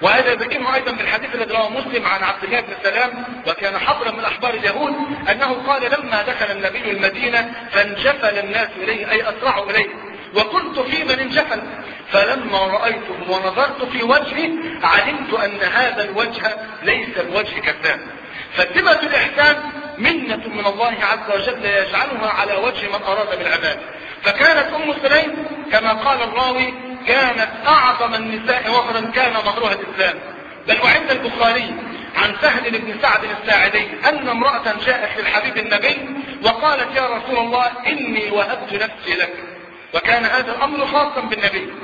وهذا يبينه ايضا بالحديث الذي رواه مسلم عن عبد الله بن سلام وكان حبرا من احبار اليهود انه قال لما دخل النبي المدينه فانجفل الناس اليه اي اسرعوا اليه وكنت في من انجفل فلما رايته ونظرت في وجهه علمت ان هذا الوجه ليس بوجه كذاب. فاتباع الاحسان منة من الله عز وجل يجعلها على وجه من اراد بالعباد. فكانت ام سليم كما قال الراوي كانت اعظم النساء وهرا كان مهرها الاسلام. بل وعند البخاري عن سهل بن سعد الساعدي ان امرأة جاءت للحبيب النبي وقالت يا رسول الله اني وهبت نفسي لك، وكان هذا الامر خاصا بالنبي.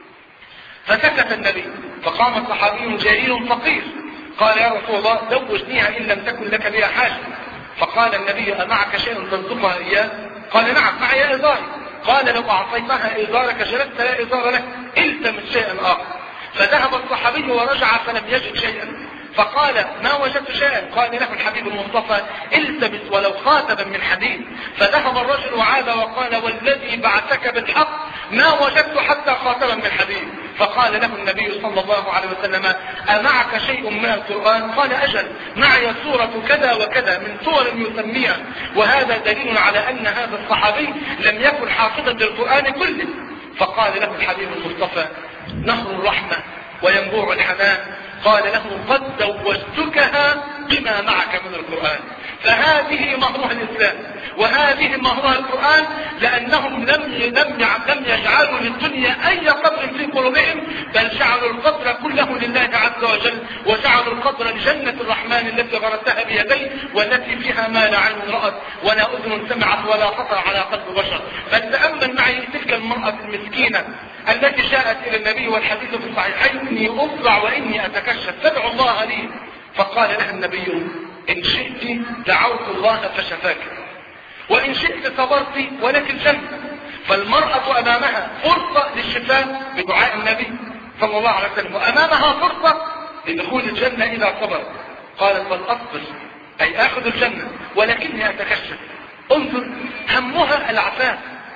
فسكت النبي فقام صحابي جليل فقير قال يا رسول الله زوجنيها ان لم تكن لك بها حاجة. فقال النبي امعك شيء تنطقها اياه؟ قال نعم معي ازاري. قال لو اعطيتها ازارك جلست لا ازار لك التمس شيئا اخر. فذهب الصحابي ورجع فلم يجد شيئا فقال ما وجدت شيئا. قال له الحبيب المصطفى التمس ولو خاتما من حديد. فذهب الرجل وعاد وقال والذي بعثك بالحق ما وجدت حتى خاتما من حديد. فقال له النبي صلى الله عليه وسلم أمعك شيء من القرآن؟ قال أجل معي سورة كذا وكذا من سور يسميها. وهذا دليل على أن هذا الصحابي لم يكن حافظا للقرآن كله. فقال له الحبيب المصطفى نهر الرحمة وينبوع الحنان قال له قد زوجتكها بما معك من القرآن. فهذه مهرها الإسلام وهذه مهرها القرآن لأنهم لم لم لم يجعلوا للدنيا أي قدر في قلوبهم بل جعلوا القدر كله لله عز وجل وجعلوا القدر لجنة الرحمن التي غرسها بيديه والتي فيها ما لا عين رأت ولا أذن سمعت ولا خطر على قلب بشر. فتأمل معي تلك المرأة المسكينة التي جاءت إلى النبي والحديث في الصحيحين إني أفزع وإني أتكشف فادعوا الله لي. فقال لها النبي إن شئت دعوت الله فشفاك وإن شئت صبرت ولك الجنة. فالمرأة أمامها فرصة للشفاء بدعاء النبي صلى الله عليه وسلم وأمامها فرصة لدخول الجنة إذا صبر. قالت بل أصبر أي آخذ الجنة ولكني أتكشف. انظر همها العفاف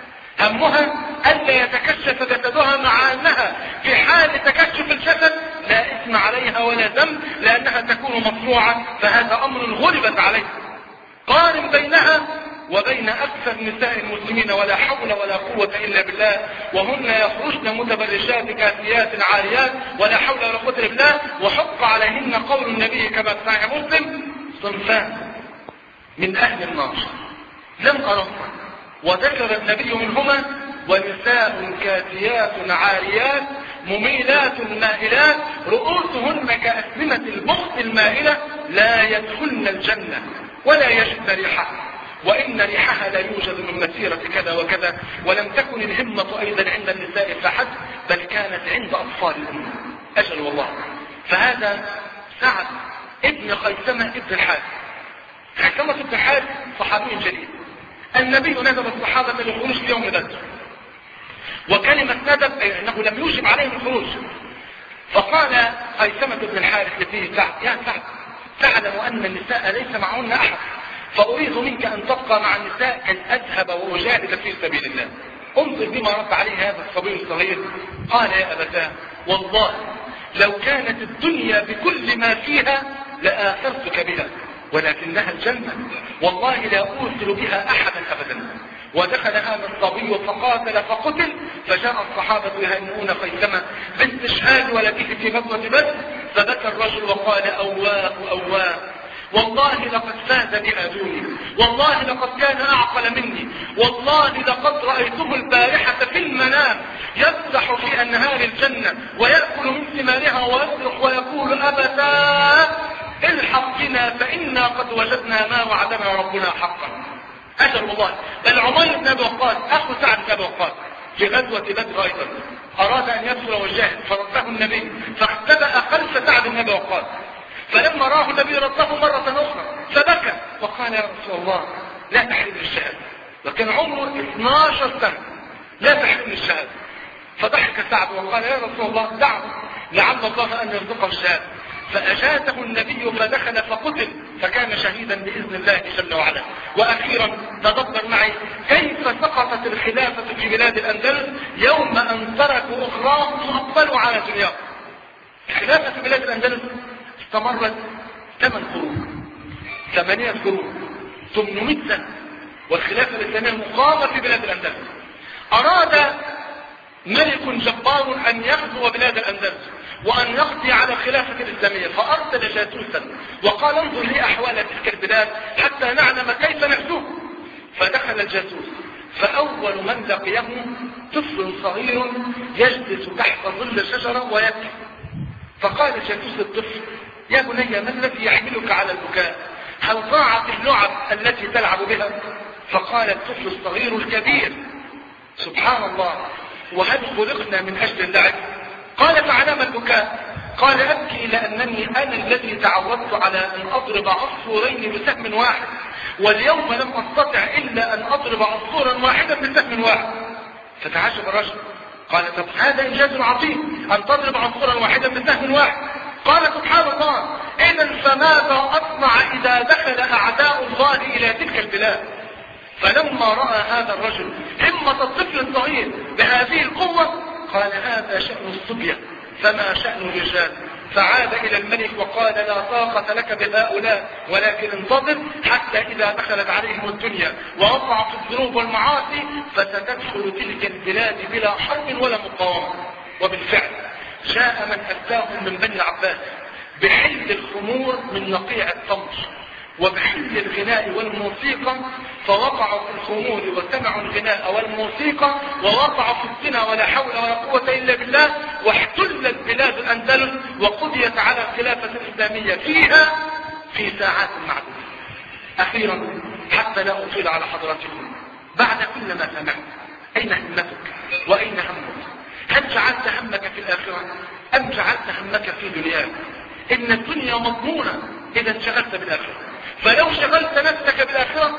همها ألا يتكشف جسدها مع أنها في حال تكشف الجسد لا إثم عليها ولا ذنب لأنها تكون مصروعة فهذا أمر غلبت عليه. قارن بينها وبين أكثر نساء المسلمين ولا حول ولا قوة إلا بالله وهن يخرجن متبرجات كاسيات عاريات ولا حول ولا قوة إلا بالله وحق عليهن قول النبي كما في صحيح مسلم صنفان من أهل النار لم أرهما وذكر النبي منهما ونساء كاسيات عاريات مميلات مائلات رؤوسهن كأسنمة البخت المائلة لا يدخلن الجنة ولا يجدن ريحها وإن ريحها لا يوجد من مسيرة كذا وكذا. ولم تكن الهمة أيضا عند النساء فحسب بل كانت عند أطفال الأمة. أجل والله. فهذا سعد ابن خيثمة ابن الحارث. خيثمة ابن الحارث صحابي جليل. النبي ندب الصحابة للخروج في يوم بدر وكلمة ندب أي أنه لم يوجب عليهم الخروج. فقال خيثمة ابن الحارث لابنه سعد يا سعد تعلم أن النساء ليس معهن أحد فأريد منك أن تبقى مع النساء كي أذهب وأجاهد في سبيل الله. انظر بما رد عليه هذا الصبي الصغير. قال يا أبتاه والله لو كانت الدنيا بكل ما فيها لآثرتك بها ولكنها الجنة والله لا أوصل بها أحدا أبدا. ودخل هذا الصبي فقاتل فقتل فجاء الصحابة يهنئون خيثمة باستشهاد ولده في غزوة بدر فبكى الرجل وقال أواه أواه والله لقد فاز بها دوني والله لقد كان أعقل مني والله لقد رأيته البارحة في المنام يسبح في أنهار الجنة ويأكل من ثمارها ويصرخ ويقول أبتاه الحق بنا فإنا قد وجدنا ما وعدنا ربنا حقا. أجل والله. بل عمير بن أبي وقاص أخو سعد بن أبي وقاص في غزوة بدر أيضا أراد أن يدخل وجاهد فرده النبي فاختبأ خلف سعد بن أبي وقاص فلما راه النبي رده مرة أخرى فبكى وقال يا رسول الله لا تحرمني الشهادة وكان عمره اثنتا عشرة سنة لا تحرمني الشهادة. فضحك سعد وقال يا رسول الله دعه لعل الله أن يرزقه الشهادة. فأجازه النبي فدخل فقتل فكان شهيدا بإذن الله جل وعلا. وأخيرا تدبر معي كيف سقطت الخلافة في بلاد الأندلس يوم أن تركوا أخراهم وأقبلوا على دنياهم. خلافة في بلاد الأندلس استمرت ثمان قرون، ثمانية قرون، ثمانمائة سنة، والخلافة الإسلامية مقامة في بلاد الأندلس. أراد ملك جبار أن يغزو بلاد الأندلس وأن يقضي على الخلافة الإسلامية، فأرسل جاسوسا وقال انظر لي أحوال تلك البلاد حتى نعلم كيف نغزوه. فدخل الجاسوس، فأول من لقيه طفل صغير يجلس تحت ظل شجرة ويبكي. فقال الجاسوس للطفل يا بني ما الذي يحملك على البكاء؟ هل ضاعت اللعب التي تلعب بها؟ فقال الطفل الصغير الكبير سبحان الله، وهل خلقنا من أجل اللعب؟ قال فعلام البكاء؟ قال أبكي لأنني أنا الذي تعودت على أن أضرب عصفورين بسهم واحد، واليوم لم أستطع إلا أن أضرب عصفورا واحدا بسهم واحد. فتعجب الرجل، قال طب هذا إنجاز عظيم أن تضرب عصفورا واحدا بسهم واحد. قال سبحان الله، إذا فماذا أصنع إذا دخل أعداء الله إلى تلك البلاد؟ فلما رأى هذا الرجل همة الطفل الصغير بهذه القوة قال هذا شأن الصبية فما شأن الرجال. فعاد إلى الملك وقال لا طاقة لك بهؤلاء، ولكن انتظر حتى إذا دخلت عليهم الدنيا ووقعوا في الذنوب والمعاصي فتدخل تلك البلاد بلا حرب ولا مقاومة. وبالفعل جاء من أتاهم من بني العباس بحل الخمور من نقيع التمر وبحل الغناء والموسيقى، فوقعوا في الخمور وسمعوا الغناء والموسيقى ووقعوا في الزنا ولا حول ولا قوة إلا بالله، واحتلت بلاد الأندلس وقضيت على الخلافة الإسلامية فيها في ساعات معدودة. أخيرا حتى لا أطيل على حضراتكم، بعد كل ما سمعت أين همتك وأين همك؟ هل جعلت همك في الآخرة أم جعلت همك في دنياك؟ إن الدنيا مضمونة إذا انشغلت بالآخرة، فلو شغلت نفسك بالآخرة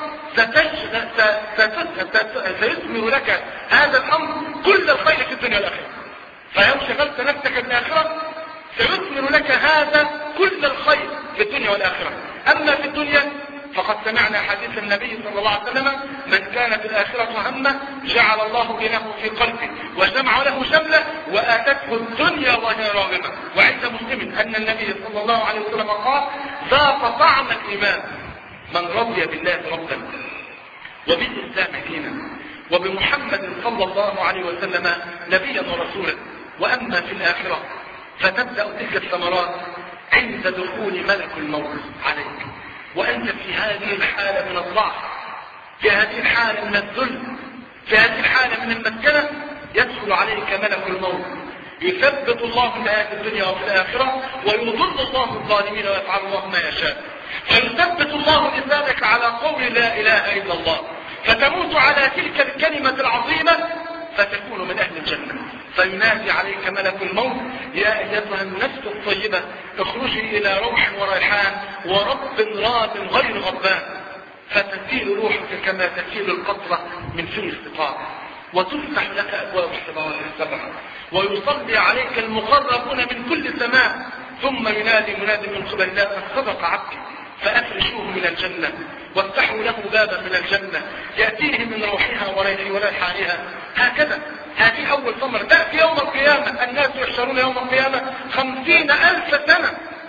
سيثمر لك هذا الأمر كل الخير في الدنيا والآخرة. فلو شغلت نفسك بالآخرة سيثمر لك هذا كل الخير في الدنيا والآخرة. أما في الدنيا فقد سمعنا حديث النبي صلى الله عليه وسلم من كان في الآخرة همه جعل الله غناه في قلبه وجمع له شمله وآتته الدنيا وهي راغمة. وعند مسلم أن النبي صلى الله عليه وسلم قال ذاق طعم الإيمان من رضي بالله ربا وبالإسلام دينا وبمحمد صلى الله عليه وسلم نبيا ورسولا. وأما في الآخرة فتبدأ تلك الثمرات عند دخول ملك الموت عليك وأنت في هذه الحالة من الضعف، في هذه الحالة من الذل، في هذه الحالة من المسكنة، يدخل عليك ملك الموت يثبت الله في هذه الدنيا وفي الآخرة ويضل الله الظالمين ويفعل الله ما يشاء. فيثبت الله لسانك على قول لا إله إلا الله فتموت على تلك الكلمة العظيمة فتكون من أهل الجنة. فينادي عليك ملك الموت يا أيتها النفس الطيبة اخرجي إلى روح وريحان ورب راض غير غضبان. فتسيل روحك كما تسيل القطرة من في السقاء وتفتح لك أبواب السماوات السبع ويصلي عليك المقربون من كل سماء ثم ينادي منادي من قبل الله أن صدق عبدي فأفرشوه من الجنة وافتحوا له بابا من الجنة يأتيه من روحها وريحانها. هكذا هذه أول ثمرة تأتي يوم القيامة. الناس يحشرون يوم القيامة خمسين ألف سنة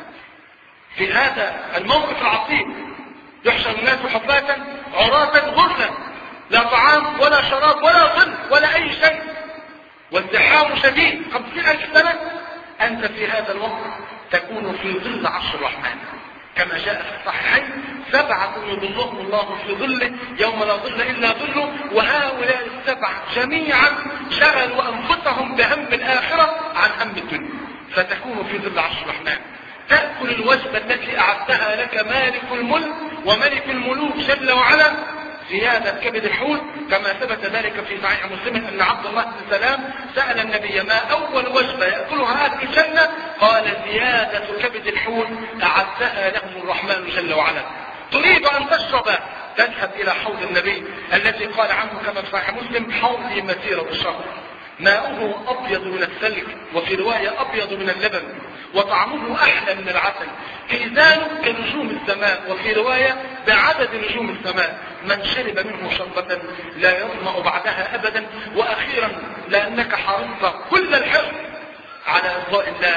في هذا الموقف العصيب. يحشر الناس حفاة عراة غرلا لا طعام ولا شراب ولا ظل ولا أي شيء والزحام شديد. خمسين ألف سنة أنت في هذا الوقت تكون في ظل عرش الرحمن كما جاء في الصحيحين سبعة يظلهم الله في ظله يوم لا ظل إلا ظله. وهؤلاء السبعة جميعا شغلوا أنفسهم بهم الآخرة عن هم الدنيا فتكون في ظل عرش الرحمن تأكل الوجبة التي أعدها لك مالك الملك وملك الملوك جل وعلا زيادة كبد الحوت كما ثبت ذلك في صحيح مسلم أن عبد الله بن سلام سأل النبي ما أول وجبة يأكلها أهل الجنة؟ قال زيادة كبد الحوت أعدها لهم الرحمن جل وعلا. تريد أن تشرب تذهب إلى حوض النبي الذي قال عنه كما في صحيح مسلم حوضي مسيرة الشهر ماؤه أبيض من الثلج وفي رواية أبيض من اللبن وطعمه أحلى من العسل كيزانه كنجوم السماء وفي رواية بعدد نجوم السماء. من شرب منه شربة لا يظمأ بعدها أبدا. وأخيرا لأنك حرصت كل الحرص على إرضاء الله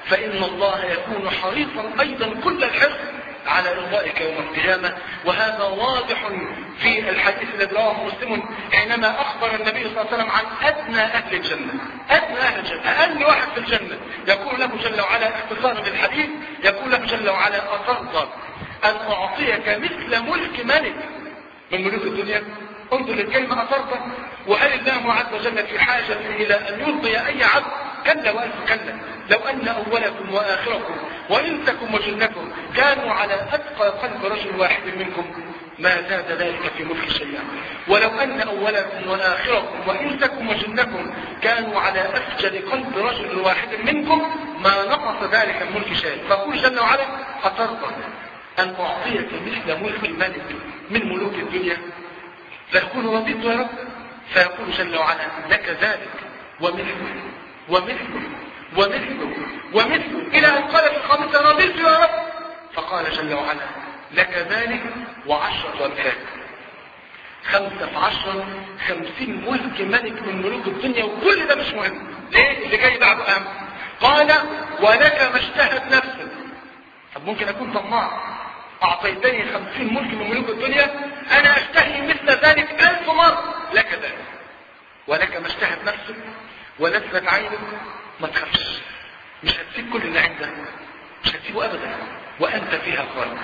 فإن الله يكون حريصا أيضا كل الحرص على إرضائك يوم القيامة. وهذا واضح في الحديث الذي رواه مسلم حينما أخبر النبي صلى الله عليه وسلم عن أدنى أهل الجنة. أدنى أهل الجنة، أقل واحد في الجنة، يقول له جل وعلا اختصارا للحديث، يقول له جل وعلا: أترضى أن أعطيك مثل ملك ملك من ملوك الدنيا؟ انظر للكلمة أترضى. وهل الله عز وجل في حاجة إلى أن يرضي أي عبد؟ كلا وألف كلا. لو أن أولكم وآخركم وإنسكم وجنكم كانوا على أتقى قلب رجل واحد منكم ما زاد ذلك في ملك شيئا. ولو أن أولكم وآخركم وإنسكم وجنكم كانوا على أفجر قلب رجل واحد منكم ما نقص ذلك الملك شيئا. فقول جل وعلا: أترضى أن أعطيك مثل ملك الملك من ملوك الدنيا؟ فيقول: رضيت يا رب. فيقول جل وعلا: لك ذلك ومثله ومثله ومثله ومثله، إلى أن قال في الخامسة: رضيت يا رب. فقال جل وعلا: لك ذلك وعشرة أمثال. خمسة في عشرة خمسين ملك ملك من ملوك الدنيا، وكل ده مش مهم. ليه؟ اللي جاي بعده أهم. قال: ولك ما اشتهت نفسك. طب ممكن أكون طماع، أعطيتني خمسين ملك من ملوك الدنيا، أنا أشتهي مثل ذلك ألف مرة. لك ذلك ولك ما اشتهت نفسك ولذت عينك. ما تخافش، مش هتسيب كل اللي عندك، مش هتسيبه أبدا، وأنت فيها خالد.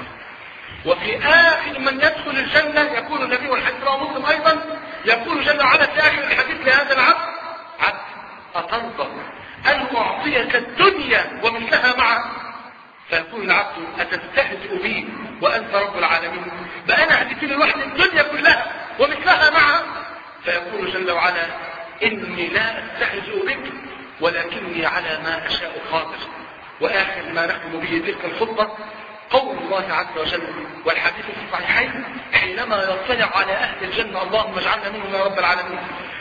وفي آخر من يدخل الجنة يقول النبي والحديث رواه مسلم أيضا، يقول جل وعلا في آخر الحديث لهذا العبد: عبد أترضى أن أعطيك الدنيا ومثلها معها؟ فيقول العبد: أتستهزئ بي وأنت رب العالمين؟ بقى أنا هديتني لوحدي الدنيا كلها ومثلها معها؟ فيقول جل وعلا: إني لا أستهزئ بك ولكني على ما أشاء قادر. وآخر ما نختم به تلك الخطبة قول الله عز وجل والحديث في الصحيحين حينما يطلع على أهل الجنة: اللهم اجعلنا منهم يا رب العالمين.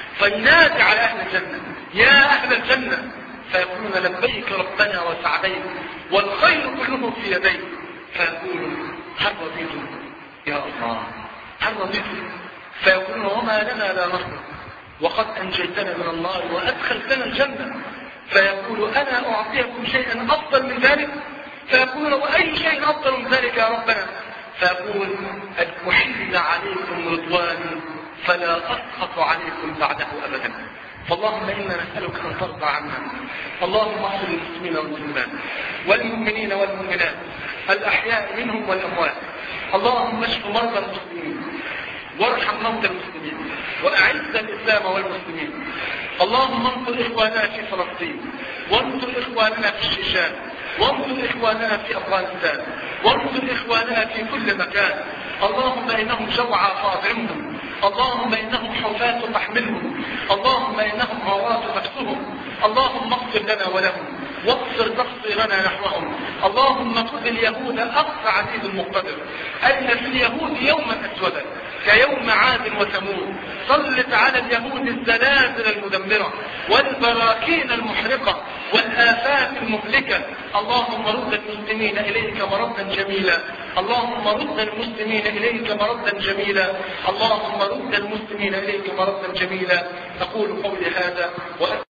فينادي على أهل الجنة: يا أهل الجنة. فيقولون: لبيك ربنا وسعديك والخير كله في يديك. فيقول: هل رضيتم يا الله؟ هل رضيتم؟ فيقولون: وما لنا لا نرضى وقد أنجيتنا من النار وأدخلتنا الجنة. فيقول: أنا أعطيكم شيئا أفضل من ذلك؟ فيقولون: وأي شيء أفضل من ذلك يا ربنا؟ فيقول: أن أحل عليكم رضواني فلا أسخط عليكم بعده أبدا. فاللهم إنا نسألك أن ترضى عنا. اللهم اغفر للمسلمين والمسلمات والمؤمنين والمؤمنات الأحياء منهم والأموات. اللهم اشف مرضى المسلمين وارحم موتى المسلمين وأعز الإسلام والمسلمين. اللهم انصر إخواننا في فلسطين، وانصر إخواننا في الشيشان، وانصر إخواننا في أفغانستان، وانصر إخواننا في كل مكان. اللهم إنهم جوعى فاطعمهم، اللهم إنهم حفاة فاحملهم، اللهم إنهم عراة فاكسهم. اللهم اغفر لنا ولهم واغفر تقصيرنا نحوهم. اللهم خذ اليهود أخذ عزيز مقتدر، أن في اليهود يوما أسودا كيوم عاد وثمود. سلط على اليهود الزلازل المدمرة والبراكين المحرقة والآفات المهلكة. اللهم رد المسلمين إليك مردا جميلا، اللهم رد المسلمين إليك مردا جميلا، اللهم رد المسلمين إليك مردا جميلا. أقول قولي هذا.